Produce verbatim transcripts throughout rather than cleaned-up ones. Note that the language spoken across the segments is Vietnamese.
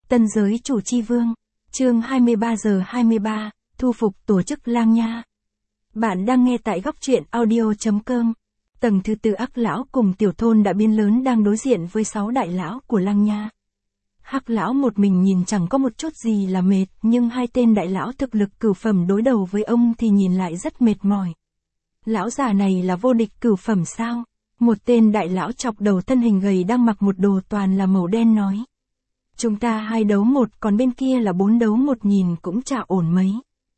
Tân giới chủ chi vương. Chương hai mươi ba giờ hai mươi ba, thu phục tổ chức Lang Nha. Bạn đang nghe tại góc truyện audio chấm com. Tầng thứ tư Hắc lão cùng Tiểu Thôn đã biến lớn đang đối diện với sáu đại lão của Lang Nha. Hắc lão một mình nhìn chẳng có một chút gì là mệt, nhưng hai tên đại lão thực lực cửu phẩm đối đầu với ông thì nhìn lại rất mệt mỏi. Lão già này là vô địch cửu phẩm sao? Một tên đại lão chọc đầu thân hình gầy đang mặc một đồ toàn là màu đen nói. Chúng ta hai đấu một, còn bên kia là bốn đấu một, nhìn cũng chả ổn mấy.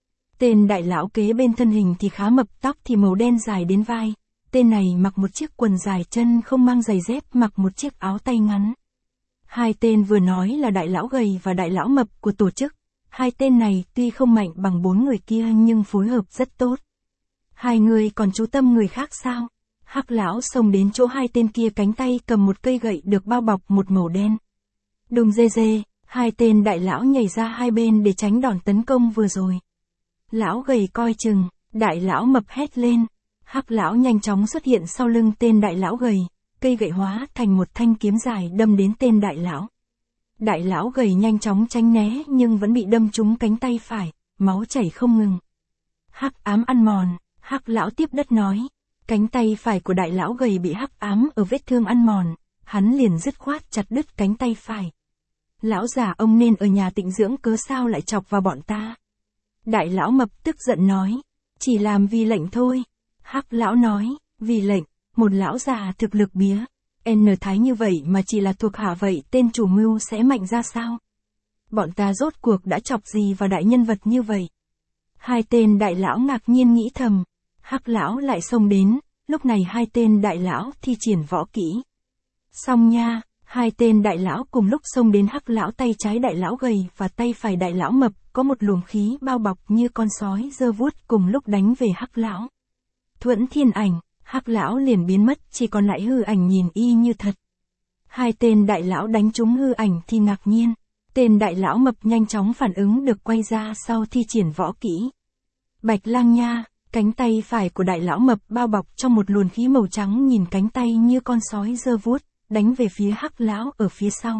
Tên đại lão kế bên thân hình thì khá mập, tóc thì màu đen dài đến vai. Tên này mặc một chiếc quần dài chân không mang giày dép, mặc một chiếc áo tay ngắn. Hai tên vừa nói là đại lão gầy và đại lão mập của tổ chức. Hai tên này tuy không mạnh bằng bốn người kia nhưng phối hợp rất tốt. Hai người còn chú tâm người khác sao? Hắc lão xông đến chỗ hai tên kia, cánh tay cầm một cây gậy được bao bọc một màu đen. Đùng dê dê, hai tên đại lão nhảy ra hai bên để tránh đòn tấn công vừa rồi. Lão gầy coi chừng, đại lão mập hét lên. Hắc lão nhanh chóng xuất hiện sau lưng tên đại lão gầy, cây gậy hóa thành một thanh kiếm dài đâm đến tên đại lão. Đại lão gầy nhanh chóng tránh né nhưng vẫn bị đâm trúng cánh tay phải, máu chảy không ngừng. Hắc ám ăn mòn, Hắc lão tiếp đất nói. Cánh tay phải của đại lão gầy bị hắc ám ở vết thương ăn mòn, hắn liền dứt khoát chặt đứt cánh tay phải. Lão già, ông nên ở nhà tịnh dưỡng, cớ sao lại chọc vào bọn ta? Đại lão mập tức giận nói, chỉ làm vì lệnh thôi. Hắc lão nói, vì lệnh, một lão già thực lực bía, N thái như vậy mà chỉ là thuộc hạ, vậy tên chủ mưu sẽ mạnh ra sao? Bọn ta rốt cuộc đã chọc gì vào đại nhân vật như vậy? Hai tên đại lão ngạc nhiên nghĩ thầm. Hắc lão lại xông đến, lúc này hai tên đại lão thi triển võ kỹ. Xong nha, hai tên đại lão cùng lúc xông đến Hắc lão, tay trái đại lão gầy và tay phải đại lão mập, có một luồng khí bao bọc như con sói giơ vuốt cùng lúc đánh về Hắc lão. Thuẫn thiên ảnh, Hắc lão liền biến mất, chỉ còn lại hư ảnh nhìn y như thật. Hai tên đại lão đánh trúng hư ảnh thì ngạc nhiên, tên đại lão mập nhanh chóng phản ứng được, quay ra sau thi triển võ kỹ. Bạch Lang Nha. Cánh tay phải của đại lão mập bao bọc trong một luồng khí màu trắng, nhìn cánh tay như con sói giơ vuốt, đánh về phía Hắc lão ở phía sau.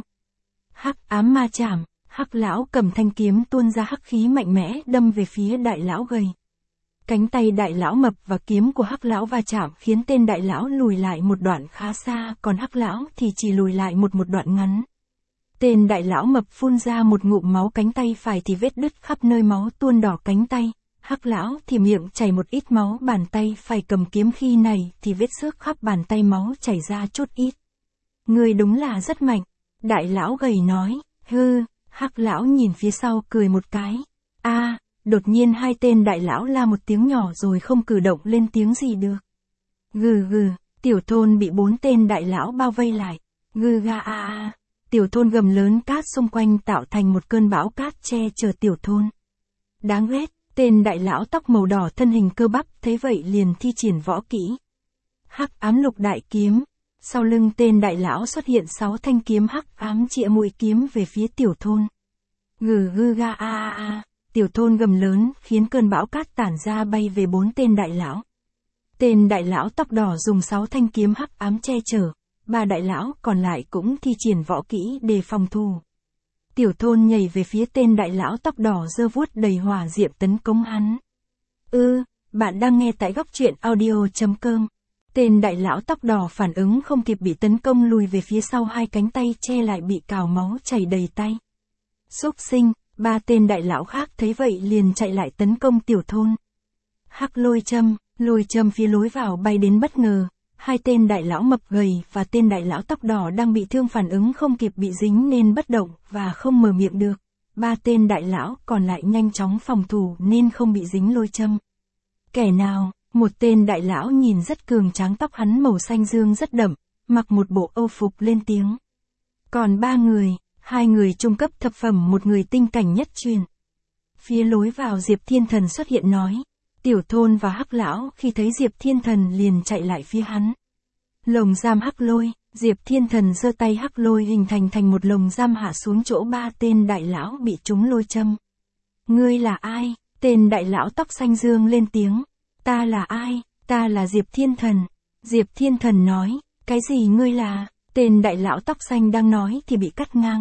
Hắc ám ma chảm, Hắc lão cầm thanh kiếm tuôn ra hắc khí mạnh mẽ đâm về phía đại lão gầy. Cánh tay đại lão mập và kiếm của Hắc lão va chạm khiến tên đại lão lùi lại một đoạn khá xa, còn Hắc lão thì chỉ lùi lại một một đoạn ngắn. Tên đại lão mập phun ra một ngụm máu, cánh tay phải thì vết đứt khắp nơi, máu tuôn đỏ cánh tay. Hắc lão thì miệng chảy một ít máu, bàn tay phải cầm kiếm khi này thì vết xước khắp bàn tay, máu chảy ra chút ít. Người đúng là rất mạnh, đại lão gầy nói. Hư, Hắc lão nhìn phía sau cười một cái. A, à, đột nhiên hai tên đại lão la một tiếng nhỏ rồi không cử động lên tiếng gì được. Gừ gừ, Tiểu Thôn bị bốn tên đại lão bao vây lại. Gừ ga a a, Tiểu Thôn gầm lớn, cát xung quanh tạo thành một cơn bão cát che chở Tiểu Thôn. Đáng ghét. Tên đại lão tóc màu đỏ thân hình cơ bắp thấy vậy liền thi triển võ kỹ. Hắc ám lục đại kiếm. Sau lưng tên đại lão xuất hiện sáu thanh kiếm hắc ám chĩa mũi kiếm về phía Tiểu Thôn. Gừ gừ ga a a a, Tiểu Thôn gầm lớn khiến cơn bão cát tản ra bay về bốn tên đại lão. Tên đại lão tóc đỏ dùng sáu thanh kiếm hắc ám che chở, ba đại lão còn lại cũng thi triển võ kỹ để phòng thủ. Tiểu Thôn nhảy về phía tên đại lão tóc đỏ giơ vuốt đầy hỏa diệm tấn công hắn. Ư, bạn đang nghe tại góc truyện audio chấm com. Tên đại lão tóc đỏ phản ứng không kịp, bị tấn công lùi về phía sau, hai cánh tay che lại bị cào máu chảy đầy tay. Xúc sinh, ba tên đại lão khác thấy vậy liền chạy lại tấn công Tiểu Thôn. Hắc lôi châm, lôi châm phía lối vào bay đến bất ngờ. Hai tên đại lão mập gầy và tên đại lão tóc đỏ đang bị thương phản ứng không kịp, bị dính nên bất động và không mở miệng được. Ba tên đại lão còn lại nhanh chóng phòng thủ nên không bị dính lôi châm. Kẻ nào? Một tên đại lão nhìn rất cường tráng, tóc hắn màu xanh dương rất đậm, mặc một bộ âu phục lên tiếng. Còn ba người, hai người trung cấp thập phẩm, một người tinh cảnh nhất truyền. Phía lối vào Diệp Thiên Thần xuất hiện nói. Tiểu Thôn và Hắc lão khi thấy Diệp Thiên Thần liền chạy lại phía hắn. Lồng giam hắc lôi, Diệp Thiên Thần giơ tay, hắc lôi hình thành thành một lồng giam hạ xuống chỗ ba tên đại lão bị trúng lôi châm. Ngươi là ai? Tên đại lão tóc xanh dương lên tiếng. Ta là ai? Ta là Diệp Thiên Thần. Diệp Thiên Thần nói. Cái gì ngươi là? Tên đại lão tóc xanh đang nói thì bị cắt ngang.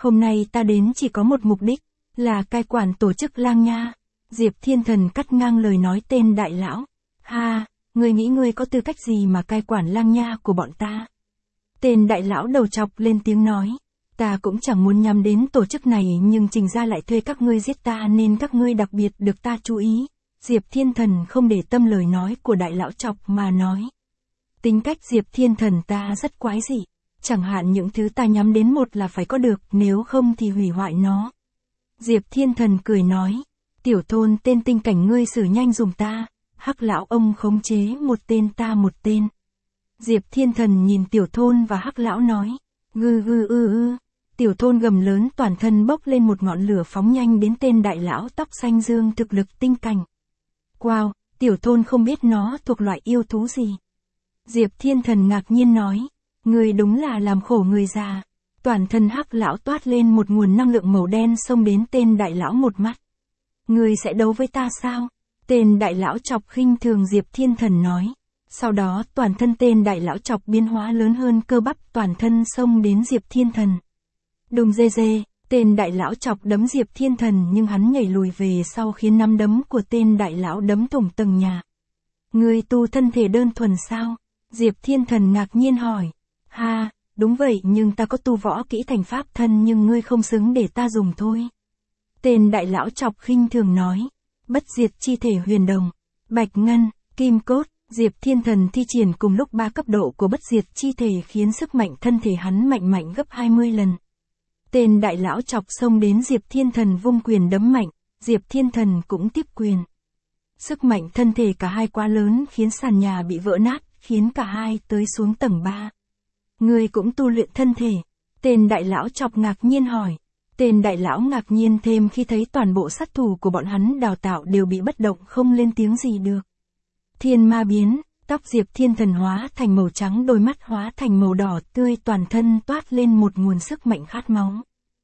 Hôm nay ta đến chỉ có một mục đích, là cai quản tổ chức Lang Nha. Diệp Thiên Thần cắt ngang lời nói tên đại lão. Ha, ngươi nghĩ ngươi có tư cách gì mà cai quản Lang Nha của bọn ta? Tên đại lão đầu chọc lên tiếng nói. Ta cũng chẳng muốn nhắm đến tổ chức này nhưng Trình gia lại thuê các ngươi giết ta nên các ngươi đặc biệt được ta chú ý. Diệp Thiên Thần không để tâm lời nói của đại lão chọc mà nói. Tính cách Diệp Thiên Thần ta rất quái dị. Chẳng hạn những thứ ta nhắm đến một là phải có được, nếu không thì hủy hoại nó. Diệp Thiên Thần cười nói. Tiểu thôn tên tinh cảnh ngươi xử nhanh dùm ta. Hắc lão ông khống chế một tên ta một tên. Diệp Thiên Thần nhìn tiểu thôn và hắc lão nói. Gư gư ư ư. Tiểu thôn gầm lớn toàn thân bốc lên một ngọn lửa phóng nhanh đến tên đại lão tóc xanh dương thực lực tinh cảnh. Wow, tiểu thôn không biết nó thuộc loại yêu thú gì. Diệp Thiên Thần ngạc nhiên nói. Người đúng là làm khổ người già. Toàn thân hắc lão toát lên một nguồn năng lượng màu đen xông đến tên đại lão một mắt. Người sẽ đấu với ta sao? Tên đại lão chọc khinh thường Diệp Thiên Thần nói. Sau đó toàn thân tên đại lão chọc biến hóa lớn hơn, cơ bắp toàn thân xông đến Diệp Thiên Thần. Đùng dê dê, tên đại lão chọc đấm Diệp Thiên Thần nhưng hắn nhảy lùi về sau khiến nắm đấm của tên đại lão đấm thủng tầng nhà. Người tu thân thể đơn thuần sao? Diệp Thiên Thần ngạc nhiên hỏi. Ha, đúng vậy nhưng ta có tu võ kỹ thành pháp thân nhưng ngươi không xứng để ta dùng thôi. Tên đại lão chọc khinh thường nói. Bất diệt chi thể huyền đồng, bạch ngân, kim cốt. Diệp Thiên Thần thi triển cùng lúc ba cấp độ của bất diệt chi thể khiến sức mạnh thân thể hắn mạnh mạnh gấp hai mươi lần. Tên đại lão chọc xông đến Diệp Thiên Thần vung quyền đấm mạnh, Diệp Thiên Thần cũng tiếp quyền. Sức mạnh thân thể cả hai quá lớn khiến sàn nhà bị vỡ nát, khiến cả hai tới xuống tầng ba. Người cũng tu luyện thân thể. Tên đại lão chọc ngạc nhiên hỏi. Tên đại lão ngạc nhiên thêm khi thấy toàn bộ sát thủ của bọn hắn đào tạo đều bị bất động không lên tiếng gì được. Thiên ma biến, tóc Diệp Thiên Thần hóa thành màu trắng, đôi mắt hóa thành màu đỏ tươi, toàn thân toát lên một nguồn sức mạnh khát máu.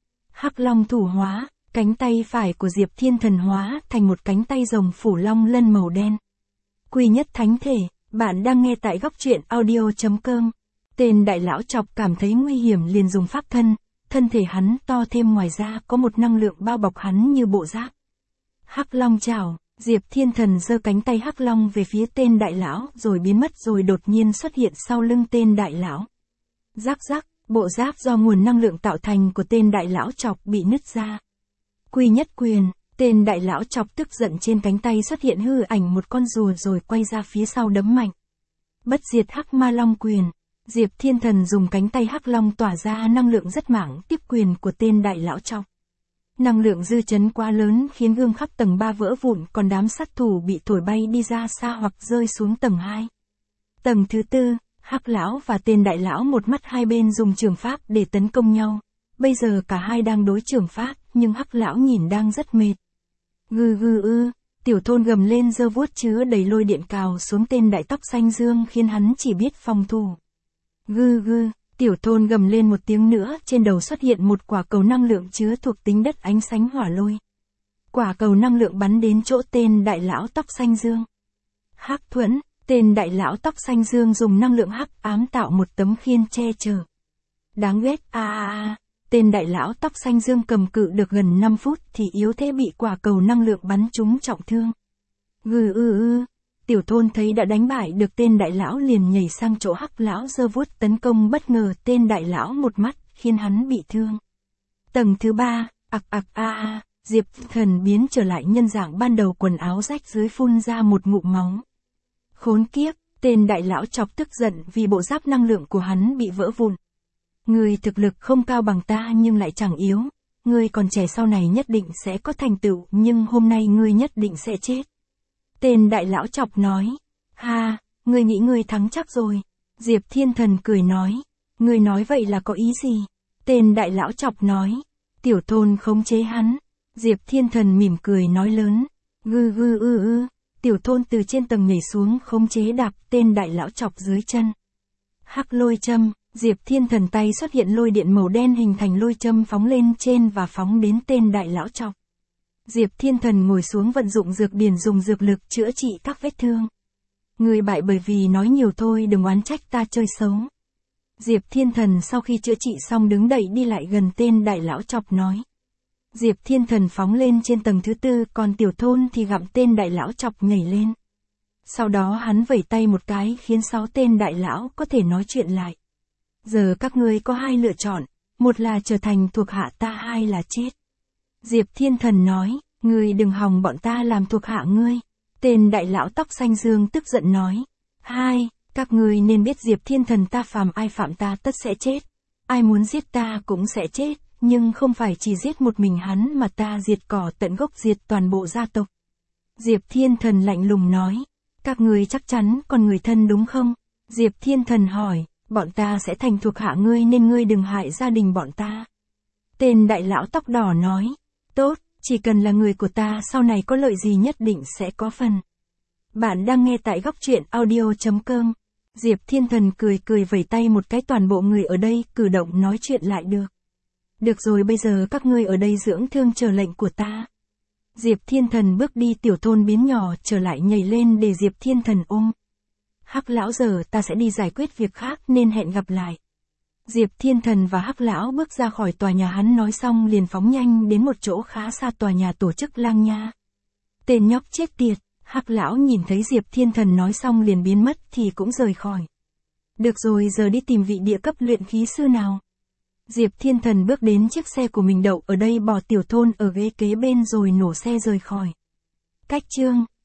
Hắc long thủ hóa, cánh tay phải của Diệp Thiên Thần hóa thành một cánh tay rồng phủ long lân màu đen. Quy nhất thánh thể, bạn đang nghe tại góc truyện audio chấm com. Tên đại lão chọc cảm thấy nguy hiểm liền dùng pháp thân, thân thể hắn to thêm, ngoài ra có một năng lượng bao bọc hắn như bộ giáp. Hắc long chảo. Diệp Thiên Thần giơ cánh tay hắc long về phía tên đại lão rồi biến mất rồi đột nhiên xuất hiện sau lưng tên đại lão. Rắc rắc, bộ giáp do nguồn năng lượng tạo thành của tên đại lão chọc bị nứt ra. Quy nhất quyền, tên đại lão chọc tức giận trên cánh tay xuất hiện hư ảnh một con rùa rồi quay ra phía sau đấm mạnh. Bất diệt hắc ma long quyền, Diệp Thiên Thần dùng cánh tay hắc long tỏa ra năng lượng rất mảng tiếp quyền của tên đại lão chọc. Năng lượng dư chấn quá lớn khiến gương khắp tầng ba vỡ vụn, còn đám sát thủ bị thổi bay đi ra xa hoặc rơi xuống tầng hai. Tầng thứ tư, hắc lão và tên đại lão một mắt hai bên dùng trường pháp để tấn công nhau. Bây giờ cả hai đang đối trường pháp, nhưng hắc lão nhìn đang rất mệt. Gừ gừ ư, tiểu thôn gầm lên giơ vuốt chứa đầy lôi điện cào xuống tên đại tóc xanh dương khiến hắn chỉ biết phòng thủ. Gừ gừ. Tiểu thôn gầm lên một tiếng nữa, trên đầu xuất hiện một quả cầu năng lượng chứa thuộc tính đất ánh sáng hỏa lôi. Quả cầu năng lượng bắn đến chỗ tên đại lão tóc xanh dương. Hắc thuẫn, tên đại lão tóc xanh dương dùng năng lượng hắc ám tạo một tấm khiên che chở. Đáng ghét, a a a, tên đại lão tóc xanh dương cầm cự được gần năm phút thì yếu thế bị quả cầu năng lượng bắn trúng trọng thương. Gừ ư ư. Tiểu thôn thấy đã đánh bại được tên đại lão liền nhảy sang chỗ hắc lão giơ vuốt tấn công, bất ngờ tên đại lão một mắt khiến hắn bị thương. Tầng thứ ba, ặc ặc a a, Diệp Thần biến trở lại nhân dạng ban đầu, quần áo rách dưới phun ra một ngụm máu. Khốn kiếp, tên đại lão chọc tức giận vì bộ giáp năng lượng của hắn bị vỡ vụn. Người thực lực không cao bằng ta nhưng lại chẳng yếu, ngươi còn trẻ sau này nhất định sẽ có thành tựu nhưng hôm nay ngươi nhất định sẽ chết. Tên đại lão chọc nói. Ha, ngươi nghĩ ngươi thắng chắc rồi. Diệp Thiên Thần cười nói. Ngươi nói vậy là có ý gì? Tên đại lão chọc nói. Tiểu thôn khống chế hắn. Diệp Thiên Thần mỉm cười nói lớn. Gư gư ư ư. Tiểu thôn từ trên tầng nhảy xuống khống chế đạp tên đại lão chọc dưới chân. Hắc lôi châm. Diệp Thiên Thần tay xuất hiện lôi điện màu đen hình thành lôi châm phóng lên trên và phóng đến tên đại lão chọc. Diệp Thiên Thần ngồi xuống vận dụng dược điển dùng dược lực chữa trị các vết thương. Người bại bởi vì nói nhiều thôi, đừng oán trách ta chơi xấu. Diệp Thiên Thần sau khi chữa trị xong đứng dậy đi lại gần tên đại lão chọc nói. Diệp Thiên Thần phóng lên trên tầng thứ tư, còn Tiểu Thôn thì gặm tên đại lão chọc nhảy lên. Sau đó hắn vẩy tay một cái khiến sáu tên đại lão có thể nói chuyện lại. Giờ các ngươi có hai lựa chọn, một là trở thành thuộc hạ ta, hai là chết. Diệp Thiên Thần nói, ngươi đừng hòng bọn ta làm thuộc hạ ngươi. Tên đại lão tóc xanh dương tức giận nói. Hai, các ngươi nên biết Diệp Thiên Thần ta phàm ai phạm ta tất sẽ chết. Ai muốn giết ta cũng sẽ chết, nhưng không phải chỉ giết một mình hắn mà ta diệt cỏ tận gốc, diệt toàn bộ gia tộc. Diệp Thiên Thần lạnh lùng nói. Các ngươi chắc chắn còn người thân đúng không? Diệp Thiên Thần hỏi, bọn ta sẽ thành thuộc hạ ngươi nên ngươi đừng hại gia đình bọn ta. Tên đại lão tóc đỏ nói, tốt, chỉ cần là người của ta sau này có lợi gì nhất định sẽ có phần. Bạn đang nghe tại góc truyện audio chấm com. Diệp Thiên Thần cười cười vẩy tay một cái, toàn bộ người ở đây cử động nói chuyện lại được. Được rồi, bây giờ các ngươi ở đây dưỡng thương chờ lệnh của ta. Diệp Thiên Thần bước đi, Tiểu Thôn biến nhỏ trở lại nhảy lên để Diệp Thiên Thần ôm. Hắc lão, giờ ta sẽ đi giải quyết việc khác nên hẹn gặp lại. Diệp Thiên Thần và Hắc lão bước ra khỏi tòa nhà, hắn nói xong liền phóng nhanh đến một chỗ khá xa tòa nhà tổ chức Lang Nha. Tên nhóc chết tiệt, Hắc lão nhìn thấy Diệp Thiên Thần nói xong liền biến mất thì cũng rời khỏi. Được rồi, giờ đi tìm vị địa cấp luyện khí sư nào. Diệp Thiên Thần bước đến chiếc xe của mình đậu ở đây, bỏ Tiểu Thôn ở ghế kế bên rồi nổ xe rời khỏi. Cách chương